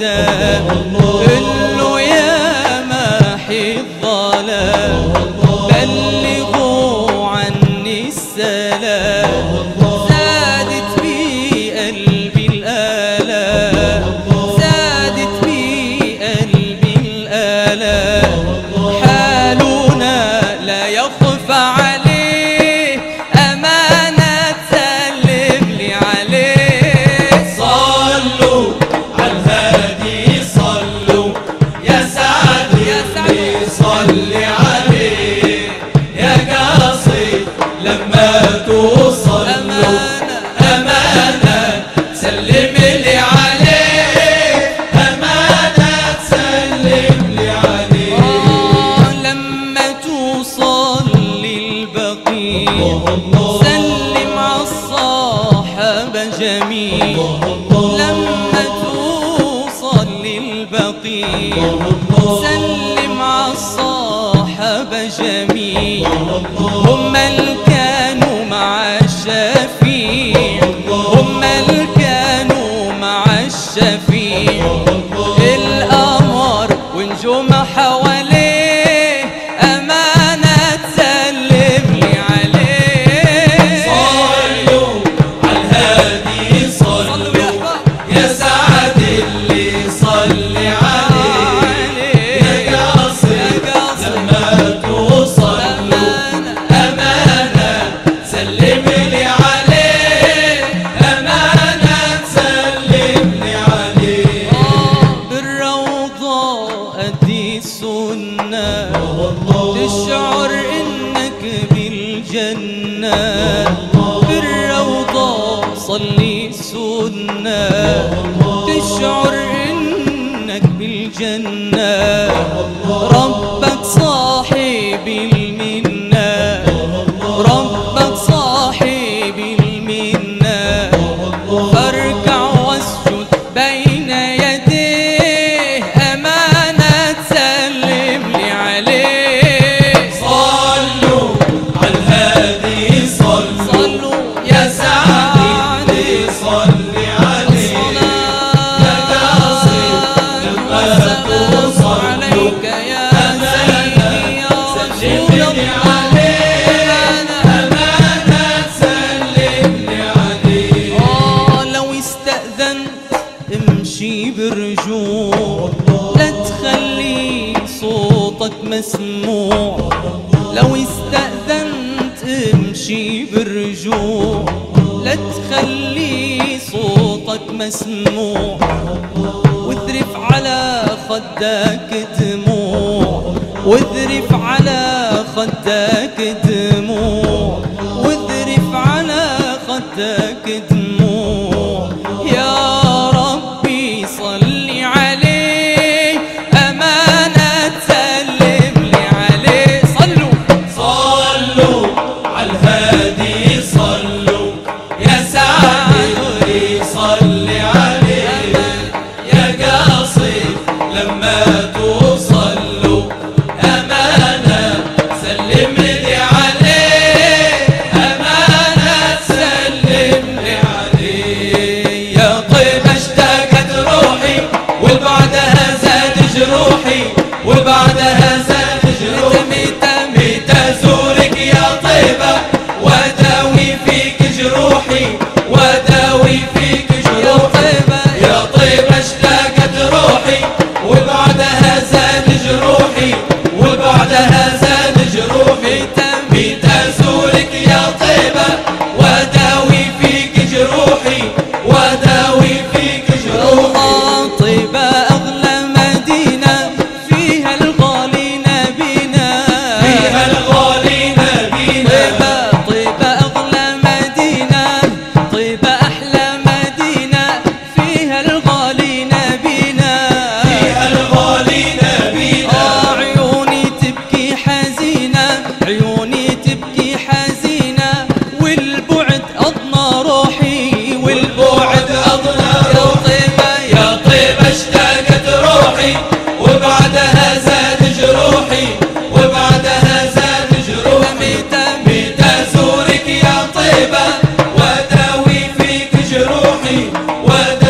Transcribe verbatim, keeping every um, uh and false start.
الندى قل له يا ماحي الظلام بلغوا عني السلام. زادت بي قلبي الآلام زادت بي قلبي الآلام حالنا لا يخفى عليه أمانة سلم لي عليه. صلوا على الهادي صلوا يا سعد اللي صلي عليه يا قاصد لما توصل أمانة أمانة سلم لي عليه أمانة سلم لي عليه. آه لما توصل للبقيع سلم عالصاحب جميل. لما توصل للبقيع سلم عالصاحب جميل. هم اللي كانوا مع الشفيع هم اللي كانوا مع الشفيع. القمر ونجوم حواليه أمانة تسلم لي عليه. صلوا على الهادي صلوا يا سعد اللي صلي عليه يا قاصد لما توصل أمانة سلم لي عليه أمانة سلم لي عليه. بالروضة أدي السنة تشعر إنك بالجنة. بالروضة صلي السنة تشعر إنك بالجنة. ربك صاحب المنة ربك صاحب المنة. فاركع واسجد بين يديه أمانة سلم لي عليه. صلوا على الهادي صلوا صلوا يا سعد اللي صلي عليه يا قاصد لما توصل عليك يا سيدي يا رسول سلم لي عليه أمانة سلم لي عليه. آه لو استأذنت امشي برجوع لا تخلي صوتك مسموع. لو استأذنت امشي برجوع لا تخلي صوتك مسموع. واذرف على خدك دموع واذرف على خدك دموع واذرف على خدك دموع. يا ربي صلي عليه أمانة سلم لي عليه. صلوا صلوا على الهادي صلوا يا سعد اللي صلي عليه يا قاصد لما توصلوا أمانة سلم لي عليه أمانة سلم لي عليه. يا طيب اشتاقت روحي وبعدها زاد جروحي وبعدها زاد جروحي. ميتة ميت ازورك يا طيبة واداوي فيك جروحي واداوي فيك جروحي. يا طيبة اشتاقت روحي وبعدها زاد جروحي وبعدها زاد جروحي. ميت ازورك يا طيبة واداوي فيك جروحي واداوي فيك جروحي. الله طيبة أغلى مدينة فيها الغالي نبينا فيها الغالي نبينا. طيبة طيبة أغلى مدينة طيبة أحلى مدينة فيها الغالي نبينا فيها الغالي نبينا. آه عيوني تبكي حزينة عيوني تبكي حزينة والبعد أضنى روحي والبعد أضنى روحي. يا طيبة اشتاقت روحي وبعدها زاد جروحي وبعدها زاد جروحي. ميت ازورك يا طيبة واداوي فيك جروحي واداوي